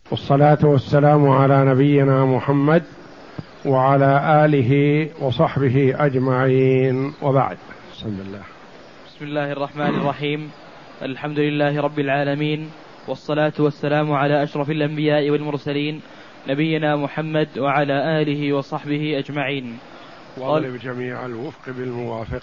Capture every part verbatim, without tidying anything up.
والصلاة والسلام على نبينا محمد وعلى آله وصحبه أجمعين، وبعد. بسم الله بسم الله الرحمن الرحيم. الحمد لله رب العالمين، والصلاة والسلام على أشرف الأنبياء والمرسلين نبينا محمد وعلى آله وصحبه أجمعين. واضرب جميع الوفق بالموافق.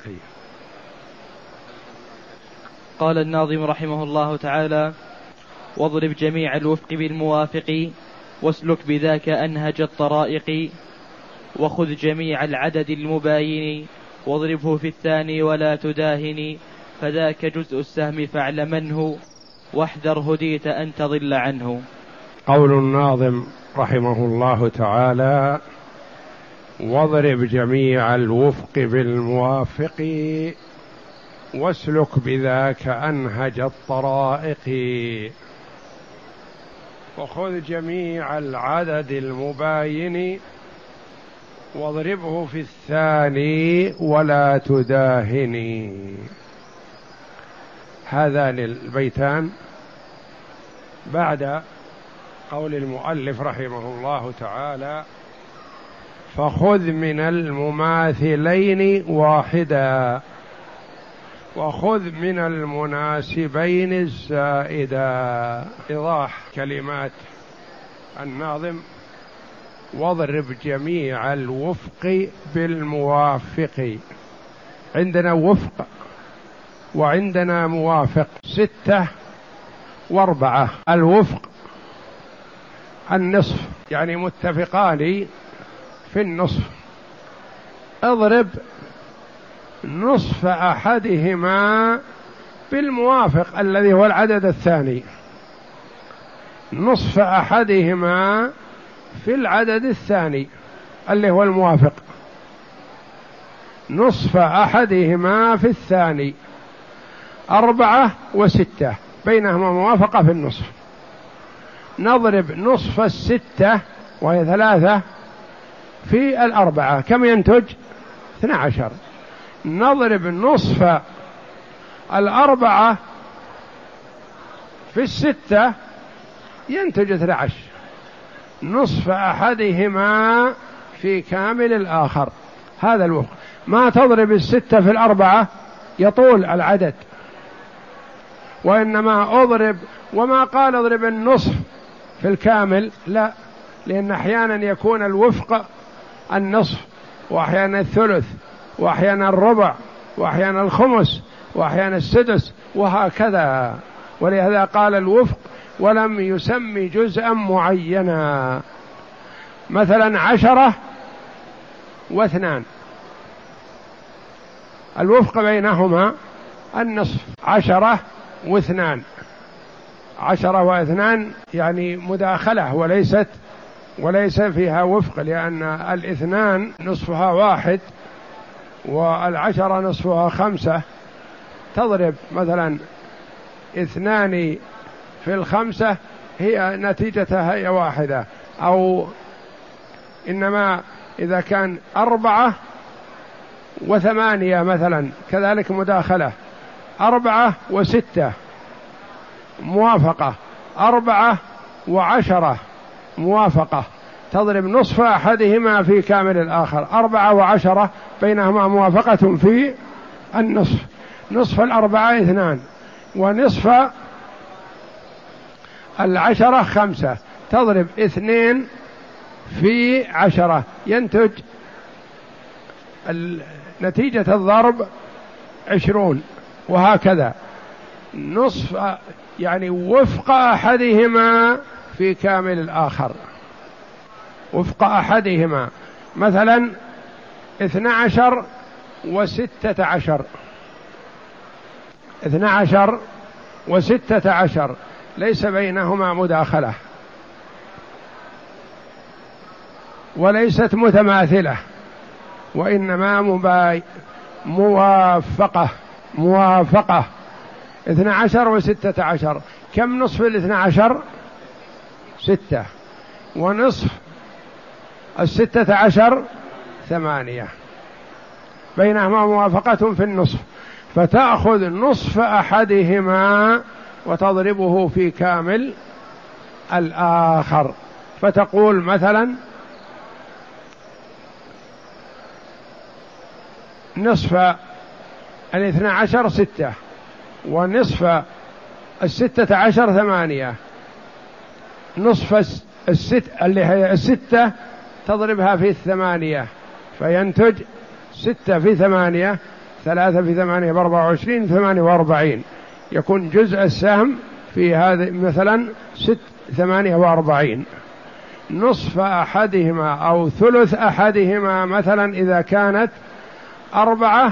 قال الناظم رحمه الله تعالى: واضرب جميع الوفق بالموافق، واسلك بذاك أنهج الطرائق، وخذ جميع العدد المباين، واضربه في الثاني ولا تداهن، فذاك جزء السهم فاعلمنه، واحذر هديت أن تضل عنه. قول الناظم رحمه الله تعالى: واضرب جميع الوفق بالموافق، واسلك بذاك أنهج الطرائق، وخذ جميع العدد المباين، واضربه في الثاني ولا تداهني. هذان البيتان بعد قول المؤلف رحمه الله تعالى: فخذ من المماثلين واحدا، وخذ من المناسبين الزائدا. إيضاح كلمات الناظم: واضرب جميع الوفق بالموافق. عندنا وفق وعندنا موافق، ستة واربعة. الوفق النصف، يعني متفقان في النصف. اضرب نصف أحدهما بالموافق الذي هو العدد الثاني، نصف أحدهما في العدد الثاني اللي هو الموافق، نصف أحدهما في الثاني. أربعة وستة بينهما موافقة في النصف. نضرب نصف الستة وهي ثلاثة في الأربعة، كم ينتج؟ اثنى عشر. نضرب نصف الأربعة في الستة ينتج اثنى عشر. نصف أحدهما في كامل الآخر، هذا الوفق. ما تضرب الستة في الأربعة يطول العدد، وإنما أضرب، وما قال اضرب النصف في الكامل، لا، لأن أحيانا يكون الوفق النصف، وأحيانا الثلث، وأحيانا الربع، وأحيانا الخمس، وأحيانا السدس، وهكذا. ولهذا قال الوفق ولم يسمي جزءا معينا. مثلا عشرة واثنان، الوفق بينهما النصف. عشرة واثنان، عشرة واثنان يعني مداخلة، وليست وليس فيها وفق، لأن الاثنان نصفها واحد والعشرة نصفها خمسة. تضرب مثلا اثنان في الخمسة هي نتيجتها هي واحدة، أو إنما إذا كان أربعة وثمانية مثلا كذلك مداخلة. أربعة وستة موافقة، أربعة وعشرة موافقة. تضرب نصف أحدهما في كامل الآخر. أربعة وعشرة بينهما موافقة في النصف. نصف الأربعة اثنان، ونصف العشرة خمسة. تضرب اثنين في عشرة ينتج نتيجة الضرب عشرون، وهكذا. نصف يعني وفق أحدهما في كامل الآخر، وفق أحدهما. مثلا اثنى عشر وستة عشر، اثنى عشر وستة عشر ليس بينهما مداخلة، وليست متماثلة، وإنما مباي موافقة. موافقة اثنى عشر وستة عشر، كم نصف الاثنى عشر؟ ستة، ونصف الستة عشر ثمانية، بينهما موافقة في النصف. فتأخذ نصف أحدهما وتضربه في كامل الآخر، فتقول مثلا نصف الاثنى عشر ستة، ونصف الستة عشر ثمانية، نصف الست اللي هي الستة تضربها في الثمانية فينتج ستة في ثمانية، ثلاثة في ثمانية بأربعة وعشرين، ثمانية وأربعين، يكون جزء السهم في هذه مثلا ست ثمانية وأربعين. نصف أحدهما أو ثلث أحدهما مثلا إذا كانت أربعة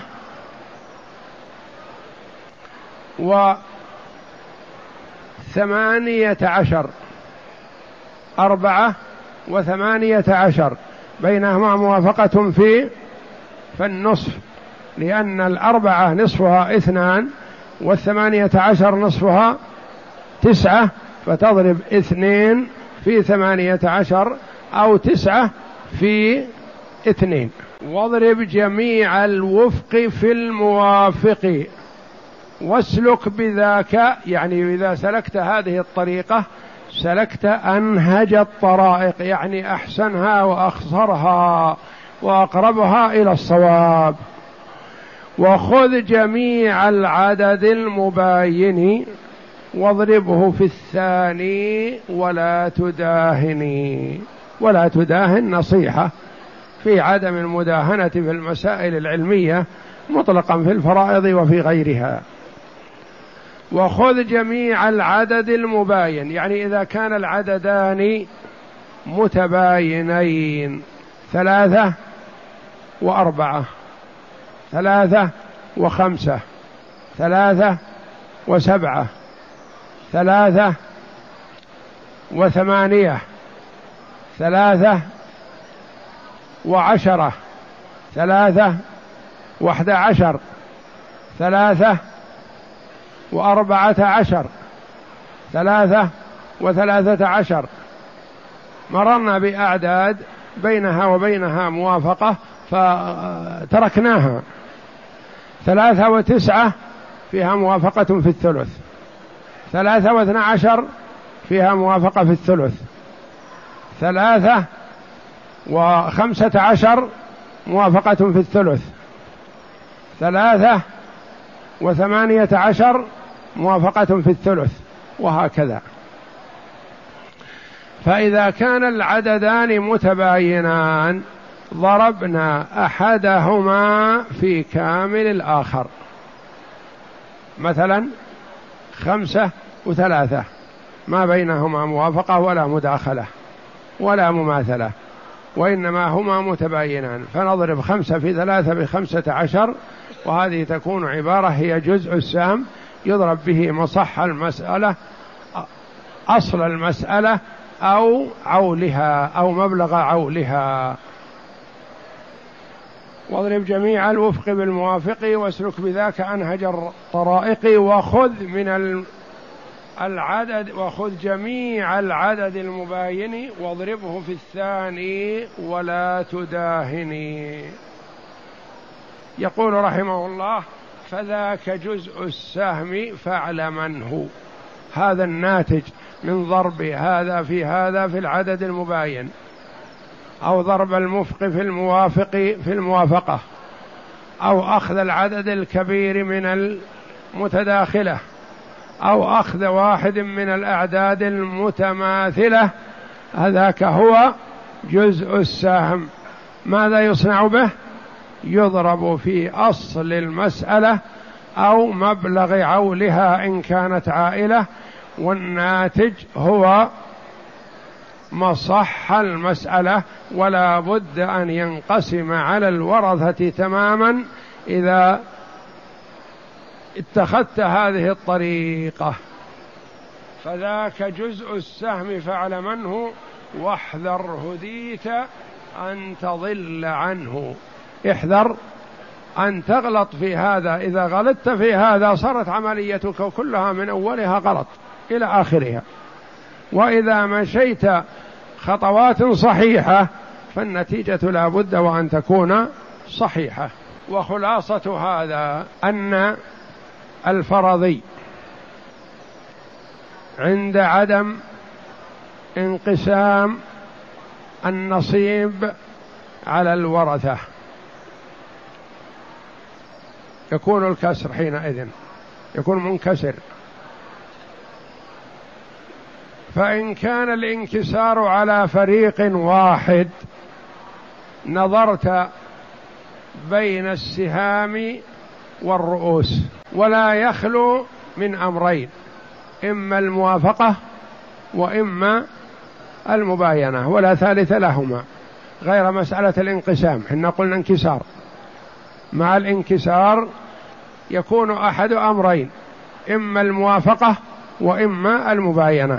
وثمانية عشر، أربعة وثمانية عشر بينهما موافقة في فالنصف، لأن الأربعة نصفها اثنان والثمانية عشر نصفها تسعة، فتضرب اثنين في ثمانية عشر أو تسعة في اثنين. واضرب جميع الوفق في الموافق واسلك بذاك، يعني إذا سلكت هذه الطريقة سلكت أنهج الطرائق، يعني أحسنها وأخصرها وأقربها إلى الصواب. وخذ جميع العدد المباين واضربه في الثاني ولا تداهني. ولا تداهن نصيحة في عدم المداهنة في المسائل العلمية مطلقا في الفرائض وفي غيرها. وخذ جميع العدد المباين، يعني إذا كان العددان متباينين، ثلاثة وأربعة، ثلاثة وخمسة، ثلاثة وسبعة، ثلاثة وثمانية، ثلاثة وعشرة، ثلاثة واحد عشر، ثلاثة وأربعة عشر، ثلاثة وثلاثة عشر. مررنا بأعداد بينها وبينها موافقة فتركناها. ثلاثة وتسعة فيها موافقة في الثلث، ثلاثة واثنى عشر فيها موافقة في الثلث، ثلاثة وخمسة عشر موافقة في الثلث، ثلاثة وثمانية عشر موافقة في الثلث، وهكذا. فإذا كان العددان متباينان ضربنا أحدهما في كامل الآخر، مثلا خمسة وثلاثة ما بينهما موافقة ولا مداخلة ولا مماثلة، وإنما هما متباينان، فنضرب خمسة في ثلاثة بخمسة عشر، وهذه تكون عبارة هي جزء السهم يضرب به مصح المسألة، أصل المسألة أو عولها أو مبلغ عولها. واضرب جميع الوفق بالموافق واسلك بذاك أنهج الطرائق. وخذ من العدد وخذ جميع العدد المباين واضربه في الثاني ولا تداهني. يقول رحمه الله: فذاك جزء السهم فاعلمنه. هذا الناتج من ضرب هذا في هذا في العدد المباين، أو ضرب المفق في الموافق في الموافقة، أو أخذ العدد الكبير من المتداخلة، أو أخذ واحد من الأعداد المتماثلة، هذاك هو جزء السهم. ماذا يصنع به؟ يضرب في أصل المسألة أو مبلغ عولها إن كانت عائلة، والناتج هو مصح المسألة. ولا بد أن ينقسم على الورثة تماما إذا اتخذت هذه الطريقة. فذاك جزء السهم فاعلمنه واحذر هديت أن تضل عنه. احذر أن تغلط في هذا، إذا غلطت في هذا صارت عمليتك كلها من أولها غلط إلى آخرها. وإذا مشيت خطوات صحيحة فالنتيجة لا بد وأن تكون صحيحة. وخلاصة هذا أن الفرضي عند عدم انقسام النصيب على الورثة، يكون الكسر حينئذ يكون منكسر. فإن كان الانكسار على فريق واحد نظرت بين السهام والرؤوس، ولا يخلو من أمرين، إما الموافقة وإما المباينة، ولا ثالث لهما غير مسألة الانقسام. حنا قلنا انكسار، مع الانكسار يكون أحد أمرين، إما الموافقة وإما المباينة.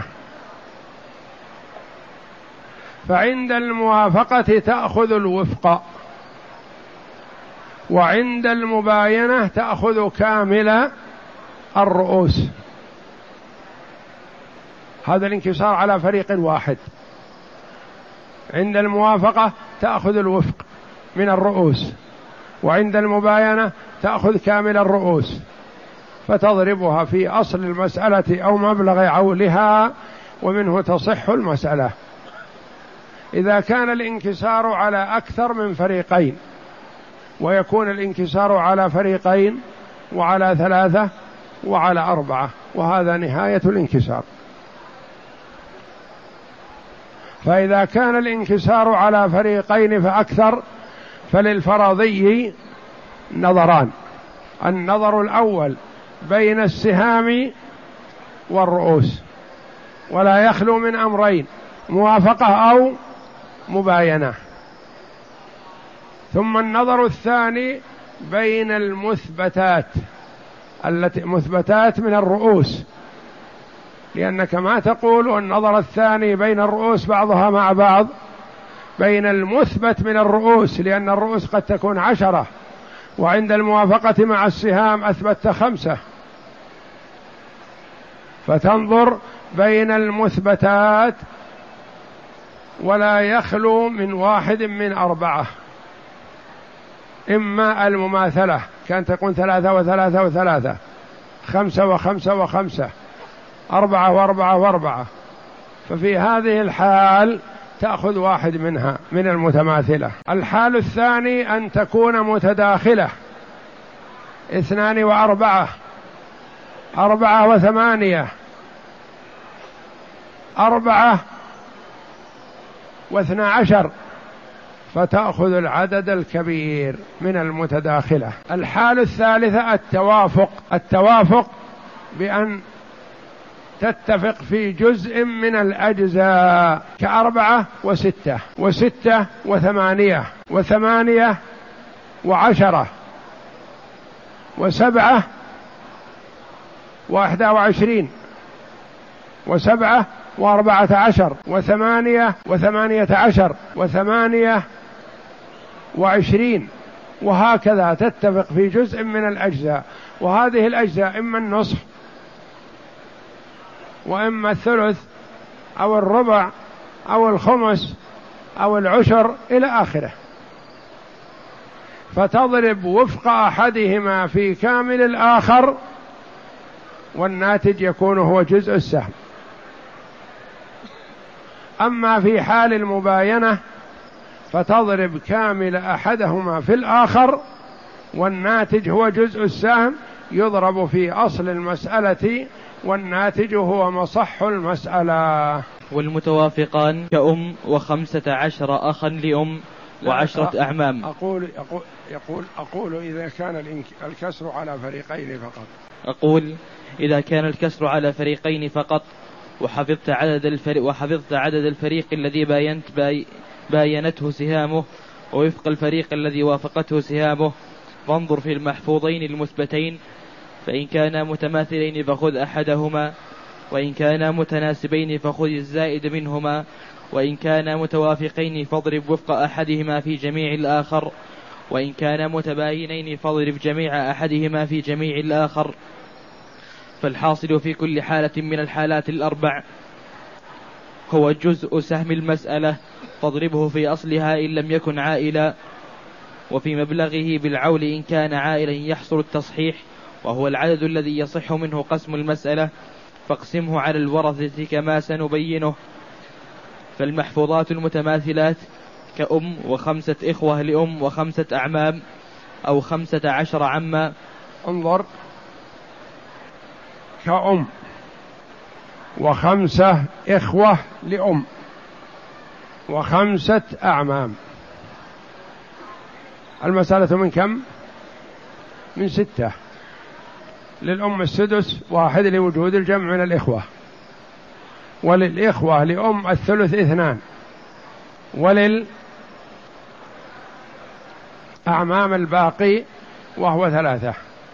فعند الموافقة تأخذ الوفق، وعند المباينة تأخذ كامل الرؤوس. هذا الانكسار على فريق واحد. عند الموافقة تأخذ الوفق من الرؤوس، وعند المباينة تأخذ كامل الرؤوس، فتضربها في أصل المسألة أو مبلغ عولها، ومنه تصح المسألة. إذا كان الانكسار على أكثر من فريقين، ويكون الانكسار على فريقين وعلى ثلاثة وعلى أربعة، وهذا نهاية الانكسار. فإذا كان الانكسار على فريقين فأكثر فللفرضي نظران: النظر الأول بين السهام والرؤوس، ولا يخلو من أمرين، موافقة أو مباينة. ثم النظر الثاني بين المثبتات، التي مثبتات من الرؤوس، لأنك ما تقول النظر الثاني بين الرؤوس بعضها مع بعض، بين المثبت من الرؤوس، لأن الرؤوس قد تكون عشرة، وعند الموافقة مع السهام أثبت خمسة، فتنظر بين المثبتات ولا يخلو من واحد من أربعة، إما المماثلة كان تكون ثلاثة وثلاثة وثلاثة، خمسة وخمسة وخمسة، أربعة وأربعة وأربعة، ففي هذه الحال تأخذ واحد منها من المتماثلة. الحال الثاني أن تكون متداخلة، اثنان وأربعة، أربعة وثمانية، أربعة واثنى عشر، فتأخذ العدد الكبير من المتداخلة. الحال الثالثة التوافق، التوافق بأن تتفق في جزء من الأجزاء، كأربعة وستة، وستة وثمانية، وثمانية وعشرة، وسبعة وأحدى وعشرين، وسبعة وأربعة عشر، وثمانية وثمانية عشر، وثمانية وعشرين، وهكذا تتفق في جزء من الأجزاء. وهذه الأجزاء إما النصف وإما الثلث أو الربع أو الخمس أو العشر إلى آخره، فتضرب وفق أحدهما في كامل الآخر، والناتج يكون هو جزء السهم. أما في حال المباينة فتضرب كامل أحدهما في الآخر، والناتج هو جزء السهم، يضرب في أصل المسألة، والناتج هو مصح المسألة. والمتوافقان كأم وخمسة عشر أخا لأم وعشرة أعمام. أقول, أقول, يقول أقول إذا كان الكسر على فريقين فقط. أقول إذا كان الكسر على فريقين فقط، وحفظت عدد الفريق وحفظت عدد الفريق الذي باينت باي باينته سهامه، ووفق الفريق الذي وافقته سهامه، فانظر في المحفوظين المثبتين، فإن كانا متماثلين فخذ أحدهما، وإن كانا متناسبين فخذ الزائد منهما، وإن كانا متوافقين فاضرب وفق أحدهما في جميع الآخر، وإن كانا متباينين فاضرب جميع أحدهما في جميع الآخر. فالحاصل في كل حالة من الحالات الأربع هو جزء سهم المسألة، فاضربه في أصلها إن لم يكن عائلا، وفي مبلغه بالعول إن كان عائلا يحصل التصحيح، وهو العدد الذي يصح منه قسم المسألة، فاقسمه على الورثة كما سنبينه. فالمحفوظات المتماثلات كأم وخمسة إخوة لأم وخمسة أعمام أو خمسة عشر عما. انظر، كأم وخمسة إخوة لأم وخمسة أعمام. المسألة من كم؟ من ستة. للأم السدس، واحد لوجود الجمع من الإخوة، وللإخوة لأم الثلث اثنان، وللأعمام الباقي وهو ثلاثة.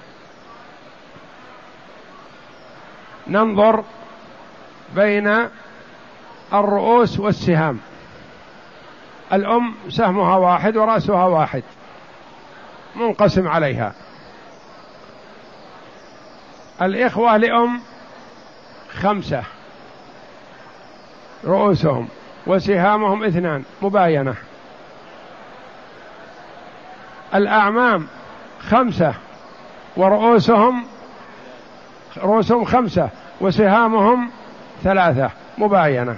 ننظر بين الرؤوس والسهام. الأم سهمها واحد ورأسها واحد منقسم عليها. الإخوة لأم خمسة رؤوسهم وسهامهم اثنان مباينة. الأعمام خمسة ورؤوسهم رؤوسهم خمسة وسهامهم ثلاثة مباينة.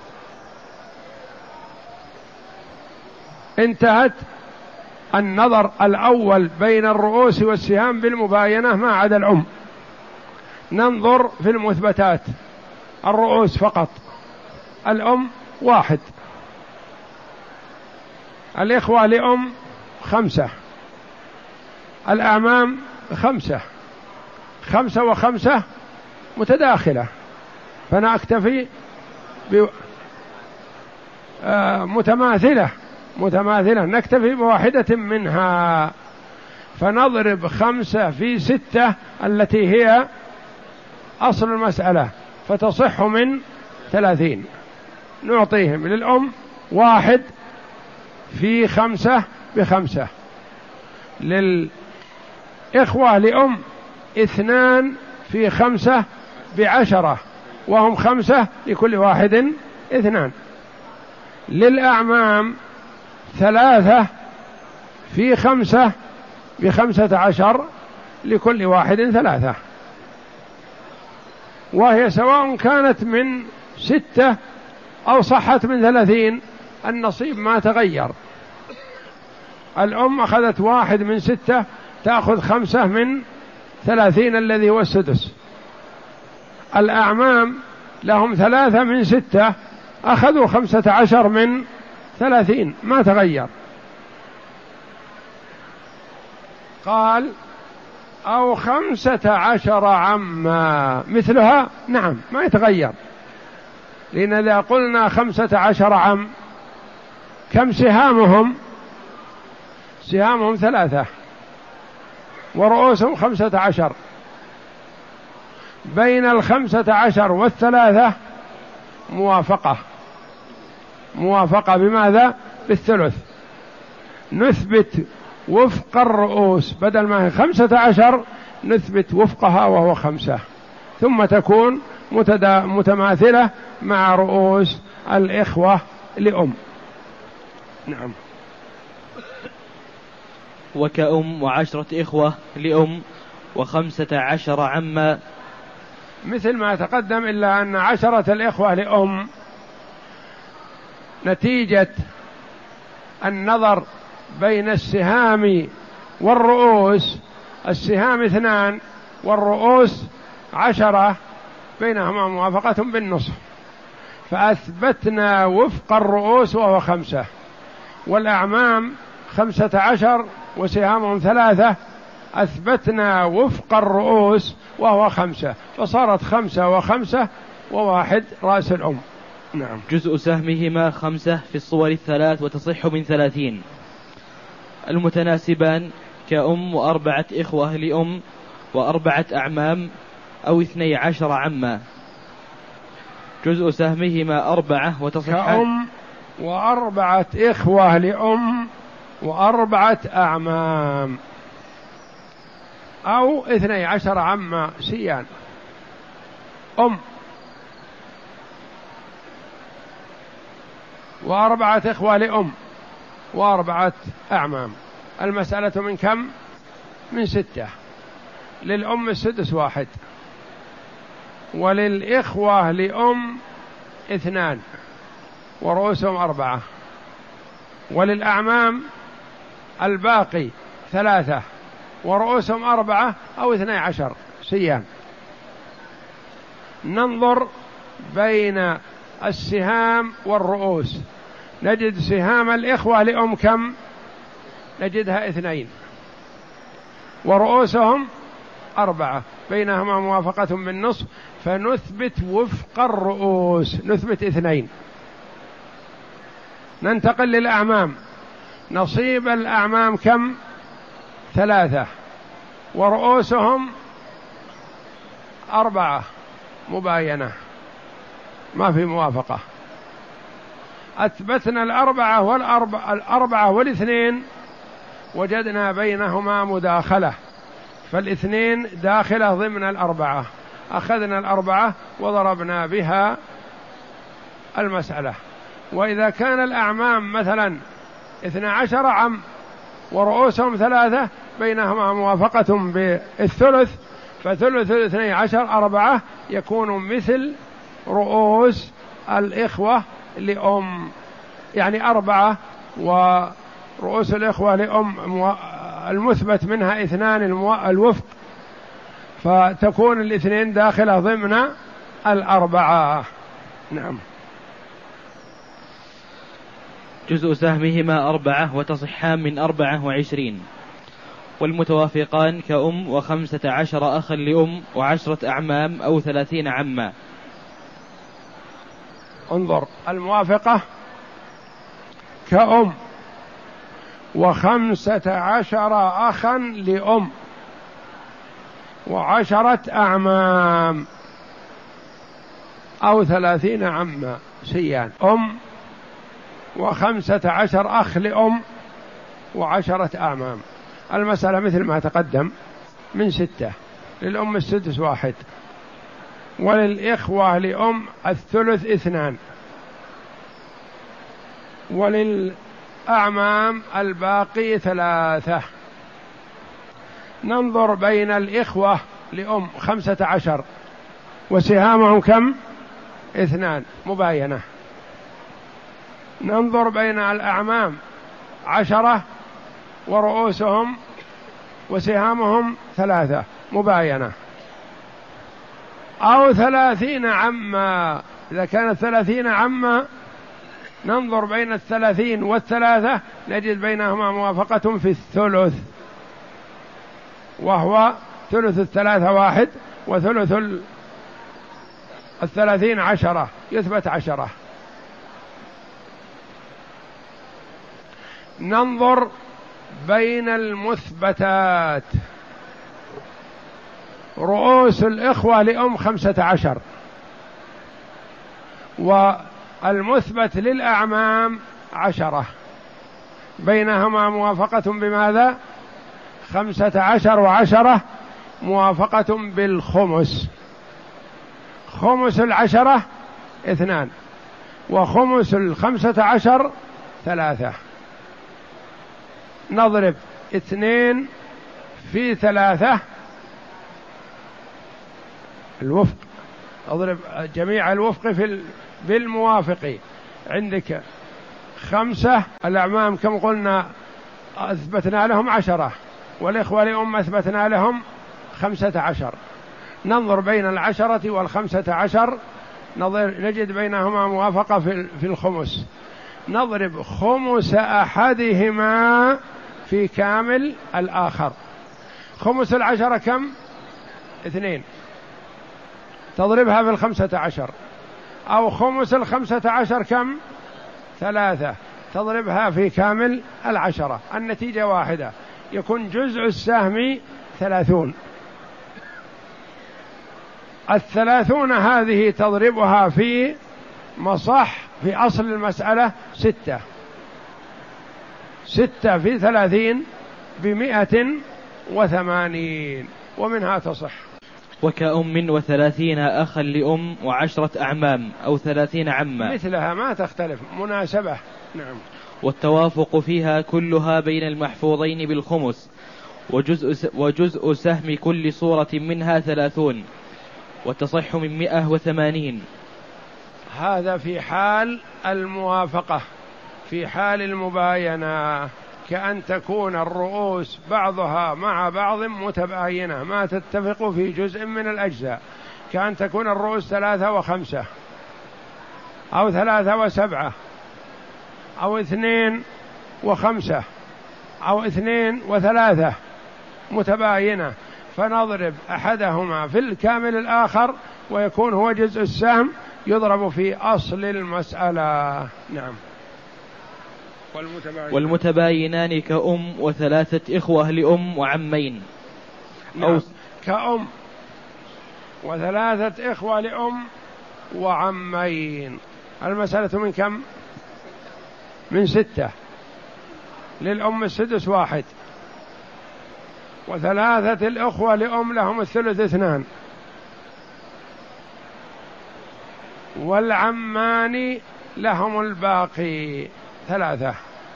انتهت النظر الأول بين الرؤوس والسهام بالمباينة ما عدا الأم. ننظر في المثبتات، الرؤوس فقط. الأم واحد، الإخوة لأم خمسة، الأعمام خمسة، خمسة وخمسة متداخلة، فأنا أكتفي ب... آه متماثلة متماثلة نكتفي بواحدة منها. فنضرب خمسة في ستة التي هي أصل المسألة فتصح من ثلاثين. نعطيهم للأم واحد في خمسة بخمسة، للإخوة لأم اثنان في خمسة بعشرة وهم خمسة لكل واحد اثنان، للأعمام ثلاثة في خمسة بخمسة عشر لكل واحد ثلاثة، وهي سواء كانت من ستة أو صحت من ثلاثين النصيب ما تغير. الأم أخذت واحد من ستة تأخذ خمسة من ثلاثين الذي هو السدس. الأعمام لهم ثلاثة من ستة أخذوا خمسة عشر من ثلاثين ما تغير. قال أو خمسة عشر عما مثلها، نعم ما يتغير، لأن إذا قلنا خمسة عشر عم كم سهامهم؟ سهامهم ثلاثة ورؤوسهم خمسة عشر، بين الخمسة عشر والثلاثة موافقة. موافقة بماذا؟ بالثلث. نثبت وفق الرؤوس، بدل ما هي خمسة عشر نثبت وفقها وهو خمسة، ثم تكون متماثلة مع رؤوس الإخوة لأم. نعم. وكأم وعشرة إخوة لأم وخمسة عشر عما، مثل ما تقدم، إلا أن عشرة الإخوة لأم نتيجة النظر بين السهام والرؤوس، السهام اثنان والرؤوس عشرة، بينهما موافقة بالنصف، فأثبتنا وفق الرؤوس وهو خمسة، والأعمام خمسة عشر وسهامهم ثلاثة أثبتنا وفق الرؤوس وهو خمسة، فصارت خمسة وخمسة وواحد رأس الأم. نعم. جزء سهمهما خمسة في الصور الثلاث وتصح من ثلاثين. المتناسبان كأم وأربعة إخوة لأم وأربعة أعمام أو اثني عشر عما، جزء سهمهما أربعة وتصح. كأم وأربعة إخوة لأم وأربعة أعمام أو اثني عشر عما سيان. أم وأربعة إخوة لأم وأربعة أعمام، المسألة من كم؟ من ستة. للأم السدس واحد، وللإخوة لأم اثنان، ورؤوسهم أربعة، وللأعمام الباقي ثلاثة ورؤوسهم أربعة أو اثني عشر سيان. ننظر بين السهام والرؤوس، نجد سهام الإخوة لأم كم؟ نجدها اثنين، ورؤوسهم أربعة، بينهما موافقة بالنصف، فنثبت وفق الرؤوس، نثبت اثنين. ننتقل للأعمام، نصيب الأعمام كم؟ ثلاثة، ورؤوسهم أربعة، مباينة، ما في موافقة. أثبتنا الأربعة والأربعة الأربعة والاثنين، وجدنا بينهما مداخلة، فالاثنين داخلة ضمن الأربعة، أخذنا الأربعة وضربنا بها المسألة. وإذا كان الأعمام مثلا اثنى عشر عم ورؤوسهم ثلاثة، بينهما موافقة بالثلث، فثلث الاثني عشر أربعة، يكون مثل رؤوس الإخوة لأم، يعني أربعة، ورؤوس الإخوة لأم المثبت منها اثنان الوفق، فتكون الاثنين داخلة ضمن الأربعة. نعم. جزء سهمهما أربعة وتصحان من أربعة وعشرين، والمتوافقان كأم وخمسة عشر أخا لأم وعشرة أعمام أو ثلاثين عما. انظر، الموافقة كأم وخمسة عشر أخا لأم وعشرة أعمام أو ثلاثين عما سيان. أم وخمسة عشر أخ لأم وعشرة أعمام. المسألة مثل ما تقدم، من ستة، للأم السدس واحد، وللإخوة لأم الثلث اثنان، وللأعمام الباقي ثلاثة. ننظر بين الإخوة لأم خمسة عشر وسهامهم كم؟ اثنان، مباينة. ننظر بين الأعمام عشرة ورؤوسهم وسهامهم ثلاثة، مباينة. أو ثلاثين عما، إذا كانت ثلاثين عما ننظر بين الثلاثين والثلاثة، نجد بينهما موافقة في الثلث، وهو ثلث الثلاثة واحد، وثلث الثلاثين عشرة، يثبت عشرة. ننظر بين المثبتات، رؤوس الإخوة لأم خمسة عشر، والمثبت للأعمام عشرة، بينهما موافقة بماذا؟ خمسة عشر وعشرة، موافقة بالخمس. خمس العشرة اثنان، وخمس الخمسة عشر ثلاثة. نضرب اثنين في ثلاثة الوفق، اضرب جميع الوفق في بالموافق. عندك خمسة، الأعمام كم قلنا؟ أثبتنا لهم عشرة، والإخوة لأم أثبتنا لهم خمسة عشر. ننظر بين العشرة والخمسة عشر، نظر نجد بينهما موافقة في في الخمس. نضرب خمس أحدهما في كامل الآخر. خمس العشرة كم؟ اثنين، تضربها في الخمسة عشر. أو خمس الخمسة عشر كم؟ ثلاثة، تضربها في كامل العشرة. النتيجة واحدة، يكون جزء السهم ثلاثون. الثلاثون هذه تضربها في مصح في أصل المسألة ستة، ستة في ثلاثين بمئة وثمانين، ومنها تصح. وكأم وثلاثين أخا لأم وعشرة أعمام أو ثلاثين عما، مثلها ما تختلف، مناسبة. نعم. والتوافق فيها كلها بين المحفوظين بالخمس، وجزء, وجزء سهم كل صورة منها ثلاثون، وتصح من مئة وثمانين. هذا في حال الموافقة. في حال المباينة كأن تكون الرؤوس بعضها مع بعض متباينة ما تتفق في جزء من الأجزاء، كأن تكون الرؤوس ثلاثة وخمسة أو ثلاثة وسبعة أو اثنين وخمسة أو اثنين وثلاثة متباينة، فنضرب أحدهما في الكامل الآخر ويكون هو جزء السهم يضرب في أصل المسألة. نعم. والمتباينان, والمتباينان كأم وثلاثة إخوة لأم وعمين. نعم. أو كأم وثلاثة إخوة لأم وعمين. المسألة من كم؟ من ستة. للأم السدس واحد، وثلاثة الأخوة لأم لهم الثلث اثنان، والعمان لهم الباقي ثلاثة.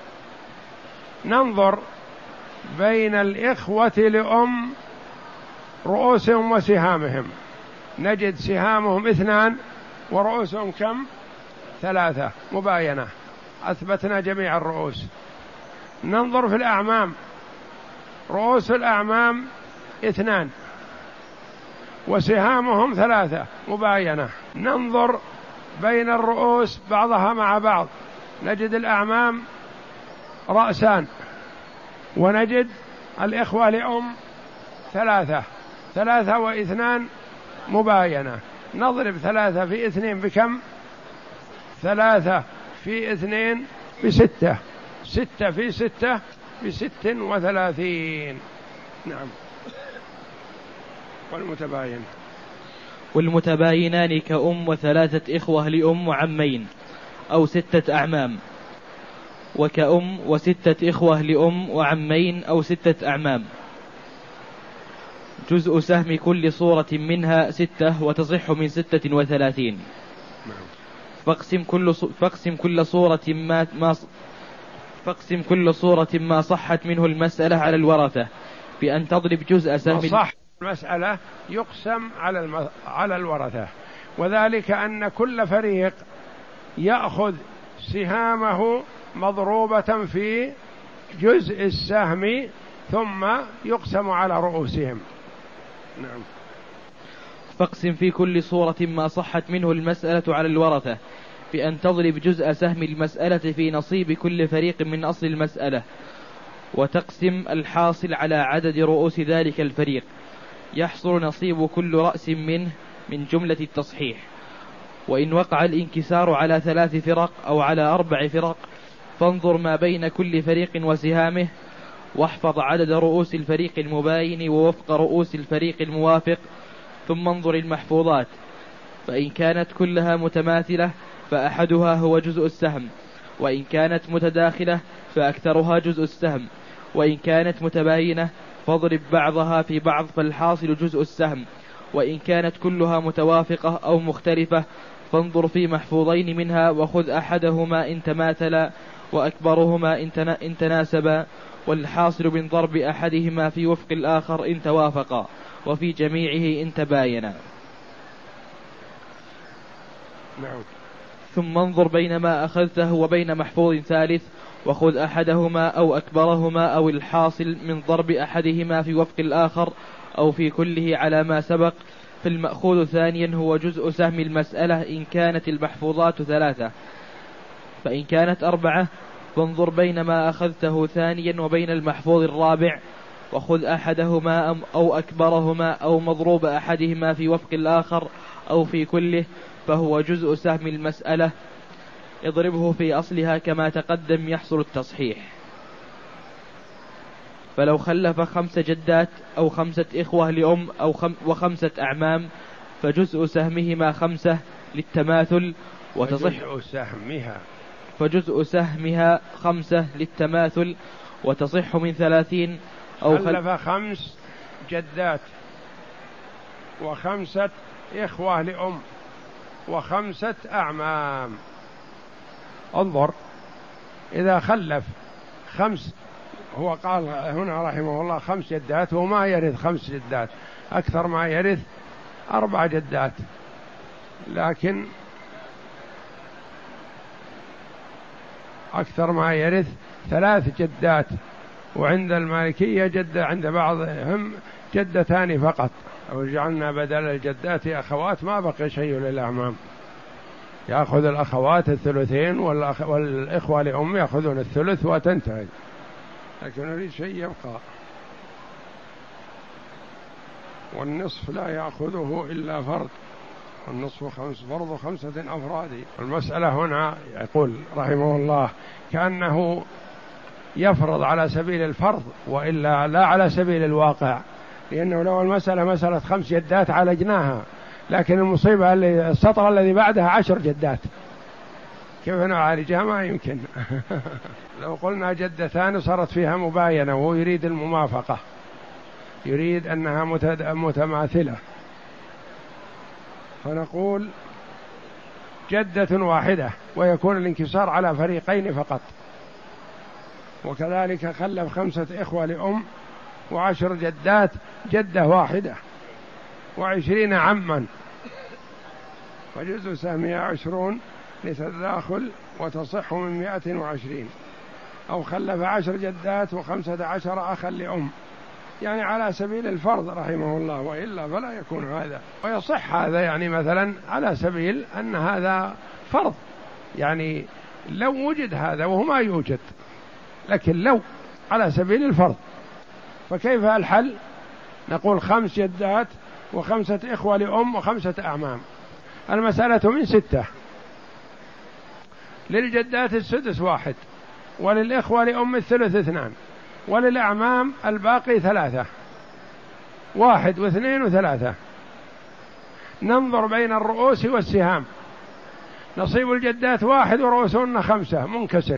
ننظر بين الإخوة لأم رؤوسهم وسهامهم، نجد سهامهم اثنان ورؤوسهم كم؟ ثلاثة، مباينة، أثبتنا جميع الرؤوس. ننظر في الأعمام، رؤوس الأعمام اثنان وسهامهم ثلاثة، مباينة. ننظر بين الرؤوس بعضها مع بعض، نجد الأعمام رأسان ونجد الإخوة لأم ثلاثة، ثلاثة واثنان مباينة. نضرب ثلاثة في اثنين بكم؟ ثلاثة في اثنين بستة، ستة في ستة بست وثلاثين. نعم. والمتباين والمتباينان كأم وثلاثة إخوة لأم وعمين أو ستة أعمام، وكأم وستة إخوة لأم وعمين أو ستة أعمام. جزء سهم كل صورة منها ستة وتصح من ستة وثلاثين. فاقسم كل فاقسم كل صورة ما ما فاقسم كل صورة ما صحت منه المسألة على الورثة بأن تضرب جزء سهم. صح المسألة يقسم على الم... على الورثة، وذلك أن كل فريق يأخذ سهامه مضروبة في جزء السهم ثم يقسم على رؤوسهم. نعم. فاقسم في كل صورة ما صحت منه المسألة على الورثة بأن تضرب جزء سهم المسألة في نصيب كل فريق من أصل المسألة، وتقسم الحاصل على عدد رؤوس ذلك الفريق، يحصل نصيب كل رأس منه من جملة التصحيح. وإن وقع الانكسار على ثلاث فرق أو على أربع فرق فانظر ما بين كل فريق وسهامه، واحفظ عدد رؤوس الفريق المباين ووفق رؤوس الفريق الموافق، ثم انظر المحفوظات، فإن كانت كلها متماثلة فأحدها هو جزء السهم، وإن كانت متداخلة فأكثرها جزء السهم، وإن كانت متباينة فاضرب بعضها في بعض فالحاصل جزء السهم، وإن كانت كلها متوافقة أو مختلفة فانظر في محفوظين منها وخذ أحدهما إن تماثلا وأكبرهما إن تناسبا، والحاصل من ضرب أحدهما في وفق الآخر إن توافقا، وفي جميعه إن تباينا. نعم. ثم انظر بين ما أخذته وبين محفوظ ثالث وخذ أحدهما أو أكبرهما أو الحاصل من ضرب أحدهما في وفق الآخر أو في كله على ما سبق. فالمأخوذ ثانيا هو جزء سهم المسألة إن كانت المحفوظات ثلاثة، فإن كانت أربعة فانظر بين ما أخذته ثانيا وبين المحفوظ الرابع وخذ أحدهما أو أكبرهما أو مضروب أحدهما في وفق الآخر أو في كله، فهو جزء سهم المسألة، اضربه في أصلها كما تقدم يحصل التصحيح. فلو خلف خمس جدات أو خمسة إخوة لأم أو خم وخمسة أعمام فجزء سهمهما خمسة للتماثل وتصح فجزء سهمها فجزء سهمها خمسة للتماثل وتصح من ثلاثين. أو خلف خمس جدات وخمسة إخوة لأم وخمسة أعمام. انظر إذا خلف خمس، هو قال هنا رحمه الله خمس جدات وما يرث خمس جدات، أكثر ما يرث أربع جدات، لكن أكثر ما يرث ثلاث جدات، وعند المالكية جدة، عند بعضهم جدتان فقط. أو جعلنا بدل الجدات أخوات ما بقي شيء للأعمام، يأخذ الأخوات الثلثين والأخ... والإخوة لأم يأخذون الثلث وتنتهي، لكن نريد شيء يبقى. والنصف لا يأخذه إلا فرد، النصف خمس فرض خمسة أفراد. المسألة هنا يقول رحمه الله كأنه يفرض على سبيل الفرض وإلا لا على سبيل الواقع، لأنه لو المسألة مسألة خمس جدات عالجناها، لكن المصيبة اللي السطر الذي بعدها عشر جدات، كيف نعالجها؟ ما يمكن. لو قلنا جدتان صارت فيها مباينة وهو يريد الموافقة، يريد أنها متماثلة، فنقول جدة واحدة ويكون الانكسار على فريقين فقط. وكذلك خلف خمسة إخوة لأم وعشر جدات، جدة واحدة وعشرين عما، فجزء سهمها عشرون لتداخل وتصح من مائة وعشرين. أو خلف عشر جدات وخمسة عشر أخا لأم، يعني على سبيل الفرض رحمه الله، وإلا فلا يكون هذا. ويصح هذا يعني مثلا على سبيل أن هذا فرض، يعني لو وجد هذا وهو ما يوجد، لكن لو على سبيل الفرض. فكيف الحل؟ نقول خمس جدات وخمسة إخوة لأم وخمسة أعمام، المسألة من ستة، للجدات السدس واحد، وللإخوة لأم الثلث اثنان، وللأعمام الباقي ثلاثة، واحد واثنين وثلاثة. ننظر بين الرؤوس والسهام، نصيب الجدات واحد ورؤوسهن خمسة منكسر،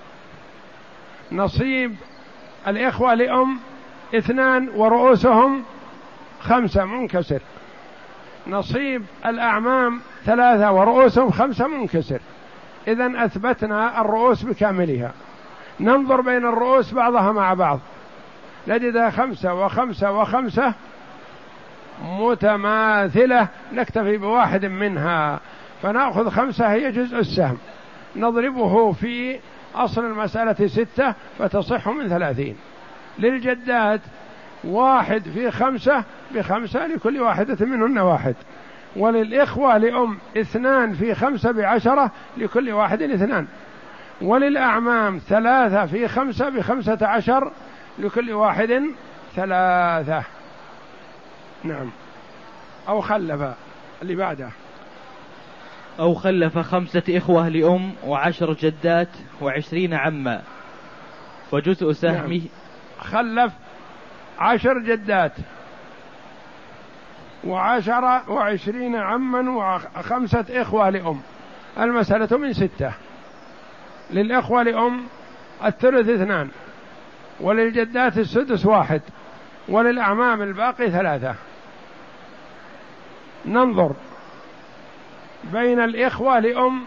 نصيب الإخوة لأم اثنان ورؤوسهم خمسة منكسر، نصيب الأعمام ثلاثة ورؤوسهم خمسة منكسر. إذن أثبتنا الرؤوس بكاملها. ننظر بين الرؤوس بعضها مع بعض، نجدها خمسة وخمسة وخمسة متماثلة، نكتفي بواحد منها، فنأخذ خمسة هي جزء السهم، نضربه في أصل المسألة ستة فتصح من ثلاثين. للجدات واحد في خمسة بخمسة لكل واحدة منهن واحد، وللإخوة لأم اثنان في خمسة بعشرة لكل واحد اثنان، وللأعمام ثلاثة في خمسة بخمسة عشر لكل واحد ثلاثة. نعم. أو خلف اللي بعده، أو خلف خمسة إخوة لأم وعشر جدات وعشرين عما، وجزء سهمه. نعم. خلف عشر جدات وعشر وعشرين عما وخمسة إخوة لأم، المسألة من ستة، للإخوة لأم الثلث اثنان، وللجدات السدس واحد، وللأعمام الباقي ثلاثة. ننظر بين الإخوة لأم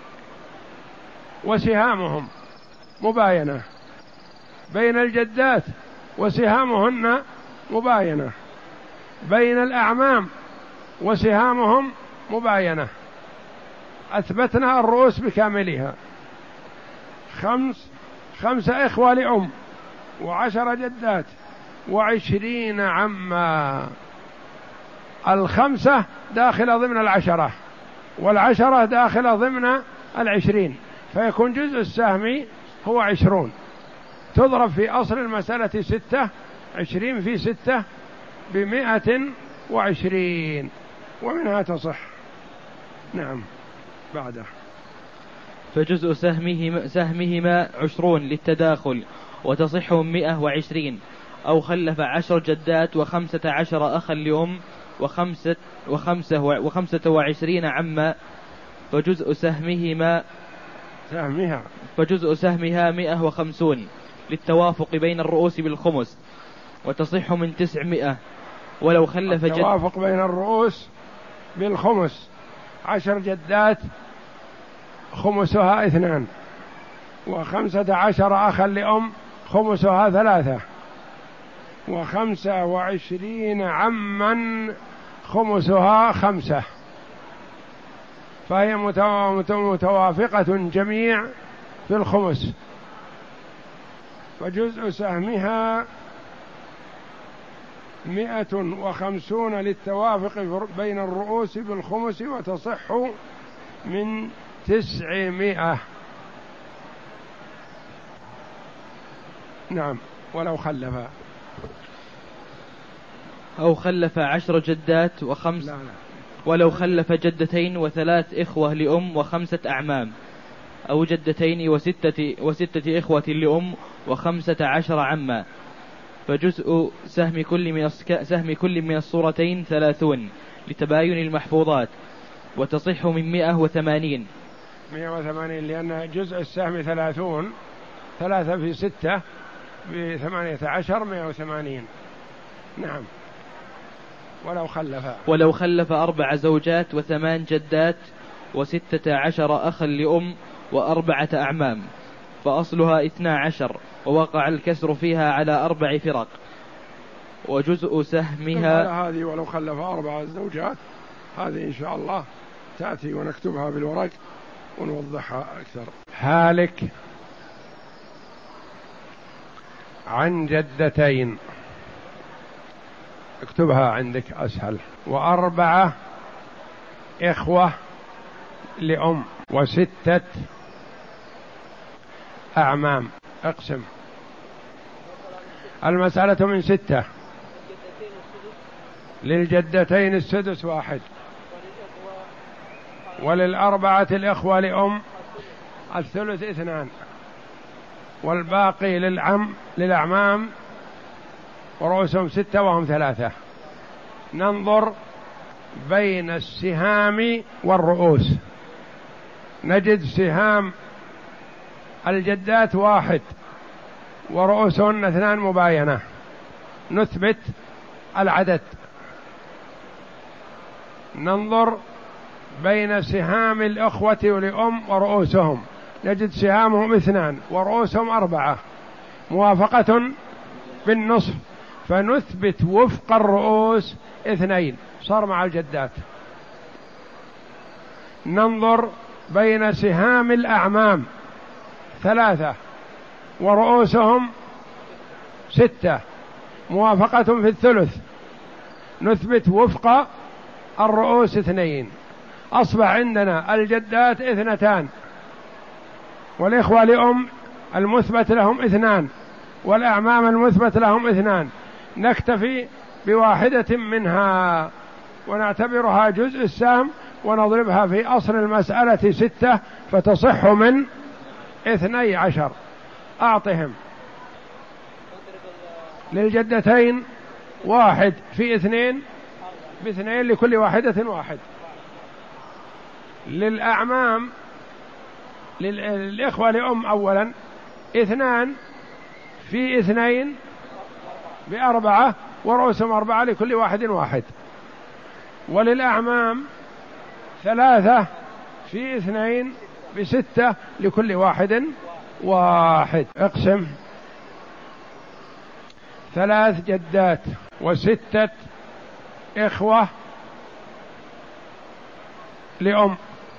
وسهامهم مباينة، بين الجدات وسهامهن مباينة، بين الأعمام وسهامهم مباينة. أثبتنا الرؤوس بكاملها، خمس خمسة إخوة لأم وعشر جدات وعشرين عما، الخمسة داخلة ضمن العشرة والعشرة داخلة ضمن العشرين، فيكون جزء السهم هو عشرون، تضرب في أصل المسألة ستة، عشرين في ستة بمائة وعشرين، ومنها تصح. نعم. بعده فجزء سهمهما, سهمهما عشرون للتداخل وتصح من مئة وعشرين. أو خلف عشر جدات وخمسة عشر أخا لأم وخمسة, وخمسة, وخمسة وعشرين عما، فجزء سهمهما سهمها فجزء سهمها مئة وخمسون للتوافق بين الرؤوس بالخمس، وتصح من تسعمائة. ولو خلف التوافق بين الرؤوس بالخمس، عشر جدات خمسها اثنان، وخمسة عشر أخا لأم خمسها ثلاثة، وخمسة وعشرين عما خمسها خمسة، فهي متوافقة جميع في الخمس، فجزء سهمها مئة وخمسون للتوافق بين الرؤوس بالخمس، وتصح من تسعمائة. نعم. ولو خلف أو خلف عشر جدات وخمس، لا لا. ولو خلف جدتين وثلاث إخوة لأم وخمسة أعمام، أو جدتين وستة, وستة إخوة لأم وخمسة عشر عما، فجزء سهم كل من سهم كل من الصورتين ثلاثون لتباين المحفوظات، وتصح من مئة وثمانين. مئة وثمانين لأن جزء السهم ثلاثون، ثلاثة في ستة بثمانية عشر، مئة وثمانين. نعم. ولو خلف ولو خلف أربع زوجات وثمان جدات وستة عشر أخا لأم وأربعة أعمام، فأصلها اثنا عشر، ووقع الكسر فيها على أربع فرق، وجزء سهمها. هذه ولو خلف أربع زوجات، هذه إن شاء الله تأتي ونكتبها بالورق ونوضحها أكثر. هالك عن جدتين، اكتبها عندك أسهل. وأربعة إخوة لأم وستة أعمام. اقسم المسألة من ستة. للجدتين السدس واحد، وللأربعة الإخوة لأم الثلث اثنان، والباقي للعم للأعمام ورؤوسهم ستة وهم ثلاثة. ننظر بين السهام والرؤوس، نجد سهام الجدات واحد ورؤوسهن اثنان مباينة، نثبت العدد. ننظر بين سهام الأخوة لأم ورؤوسهم، نجد سهامهم اثنان ورؤوسهم أربعة، موافقة بالنصف، فنثبت وفق الرؤوس اثنين، صار مع الجدات. ننظر بين سهام الأعمام ثلاثة ورؤوسهم ستة، موافقة في الثلث، نثبت وفق الرؤوس اثنين، أصبح عندنا الجدات اثنتان، والإخوة لأم المثبت لهم اثنان، والأعمام المثبت لهم اثنان. نكتفي بواحدة منها ونعتبرها جزء السهم، ونضربها في أصل المسألة ستة، فتصح من اثني عشر. أعطهم للجدتين واحد في اثنين باثنين، لكل واحدة واحد. للأعمام للإخوة لأم أولا اثنان في اثنين بأربعة، ورؤوسهم أربعة، لكل واحد واحد. وللأعمام ثلاثة في اثنين بستة، لكل واحد واحد. اقسم ثلاث جدات وستة إخوة لأم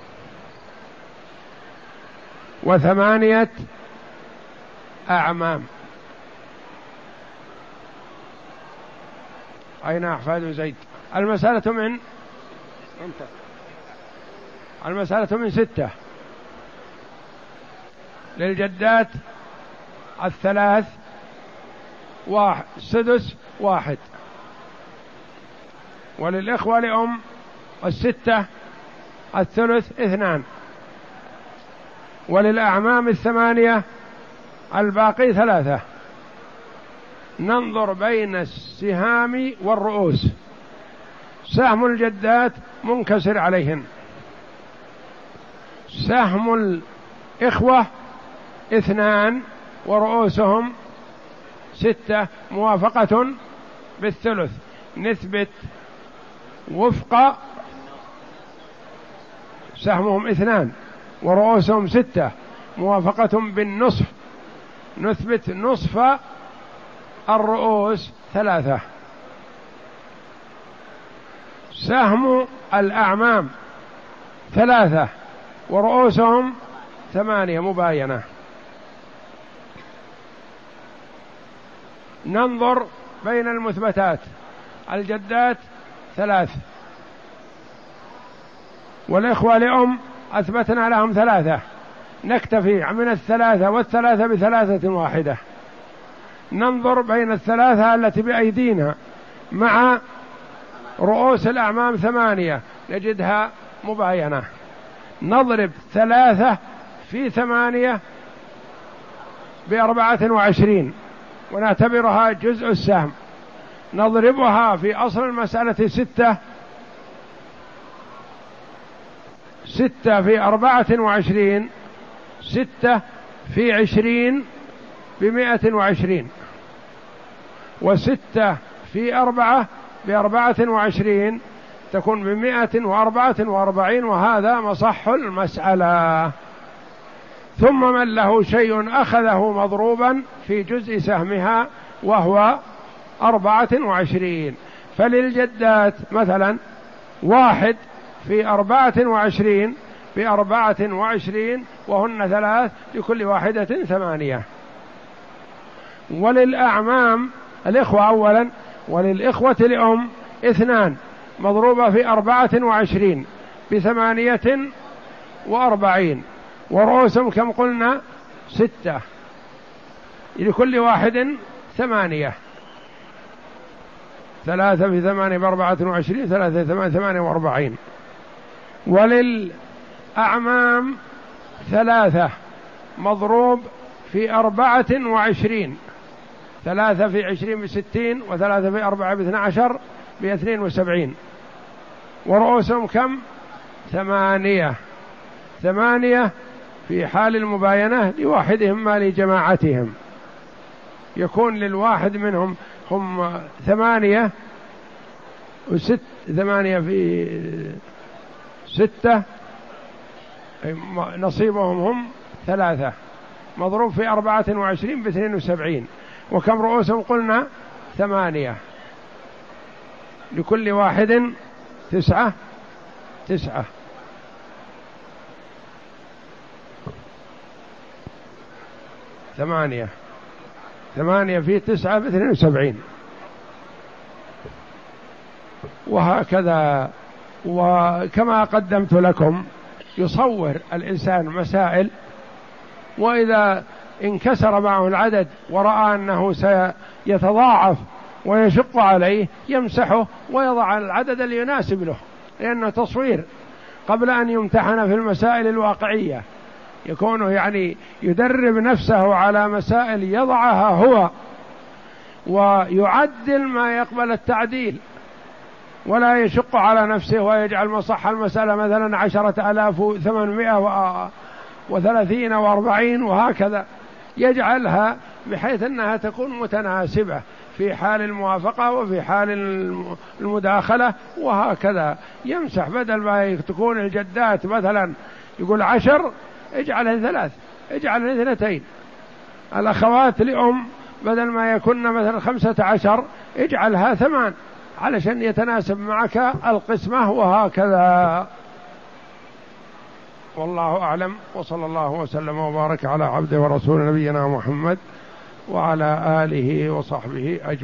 وثمانية أعمام. أين أحفاد زيد؟ المسألة من المسألة من ستة. للجدات الثلاث واحد، سدس واحد، وللإخوة لأم الستة الثلث اثنان، وللأعمام الثمانية الباقي ثلاثة. ننظر بين السهام والرؤوس. سهم الجدات منكسر عليهن، سهم الإخوة اثنان ورؤوسهم ستة، موافقة بالثلث، نثبت وفق سهمهم اثنان ورؤوسهم ستة، موافقة بالنصف، نثبت نصف الرؤوس ثلاثة. سهم الأعمام ثلاثة ورؤوسهم ثمانية مباينة، ننظر بين المثبتات. الجدات ثلاث، والإخوة لأم أثبتنا لهم ثلاثة، نكتفي من الثلاثة والثلاثة بثلاثة واحدة. ننظر بين الثلاثة التي بأيدينا مع رؤوس الأعمام ثمانية نجدها مباينة. نضرب ثلاثة في ثمانية بأربعة وعشرين ونعتبرها جزء السهم. نضربها في أصل المسألة ستة، ستة في أربعة وعشرين، ستة في عشرين بمائة وعشرين، وستة في أربعة بأربعة وعشرين تكون بمائة وأربعة وأربعين، وهذا مصح المسألة. ثم من له شيء أخذه مضروبا في جزء سهمها وهو أربعة وعشرين. فللجدات مثلا واحد في أربعة وعشرين بأربعة وعشرين وهن ثلاث، لكل واحدة ثمانية. وللأعمام الإخوة أولا، وللإخوة لأم اثنان مضروبة في أربعة وعشرين بثمانية وأربعين، ورؤوسهم كم قلنا؟ ستة، لكل واحد ثمانية. ثلاثة في ثمانية بأربعة وعشرين، ثلاثة في ثمانية ثمانية وأربعين. وللأعمام ثلاثة مضروب في أربعة وعشرين، ثلاثة في عشرين بستين، وثلاثة في أربعة باثنى عشر باثنين وسبعين، ورؤوسهم كم؟ ثمانية. ثمانية في حال المباينة لواحدهم ما لجماعتهم، يكون للواحد منهم هم ثمانية وست، ثمانية في ستة نصيبهم هم ثلاثة مضروب في أربعة وعشرين باثنين وسبعين. وكم رؤوسهم قلنا؟ ثمانية، لكل واحد تسعة، تسعة. ثمانية، ثمانية في تسعة باثنين وسبعين، وهكذا. وكما قدمت لكم يصور الإنسان مسائل، وإذا انكسر معه العدد ورأى أنه سيتضاعف ويشق عليه يمسحه ويضع العدد اللي يناسب له، لأنه تصوير قبل أن يمتحن في المسائل الواقعية، يكون يعني يدرب نفسه على مسائل يضعها هو ويعدل ما يقبل التعديل، ولا يشق على نفسه ويجعل مصح المسألة مثلا عشرة آلاف وثمانمائة وثلاثين وأربعين، وهكذا يجعلها بحيث أنها تكون متناسبة في حال الموافقة وفي حال المداخلة، وهكذا يمسح. بدل ما تكون الجدات مثلا يقول عشر اجعلها ثلاث، اجعلها اثنتين. الأخوات لأم بدل ما يكون مثلا خمسة عشر اجعلها ثمان، علشان يتناسب معك القسمة، وهكذا. والله أعلم، وصلى الله وسلم وبارك على عبده ورسول نبينا محمد وعلى آله وصحبه أجمعين.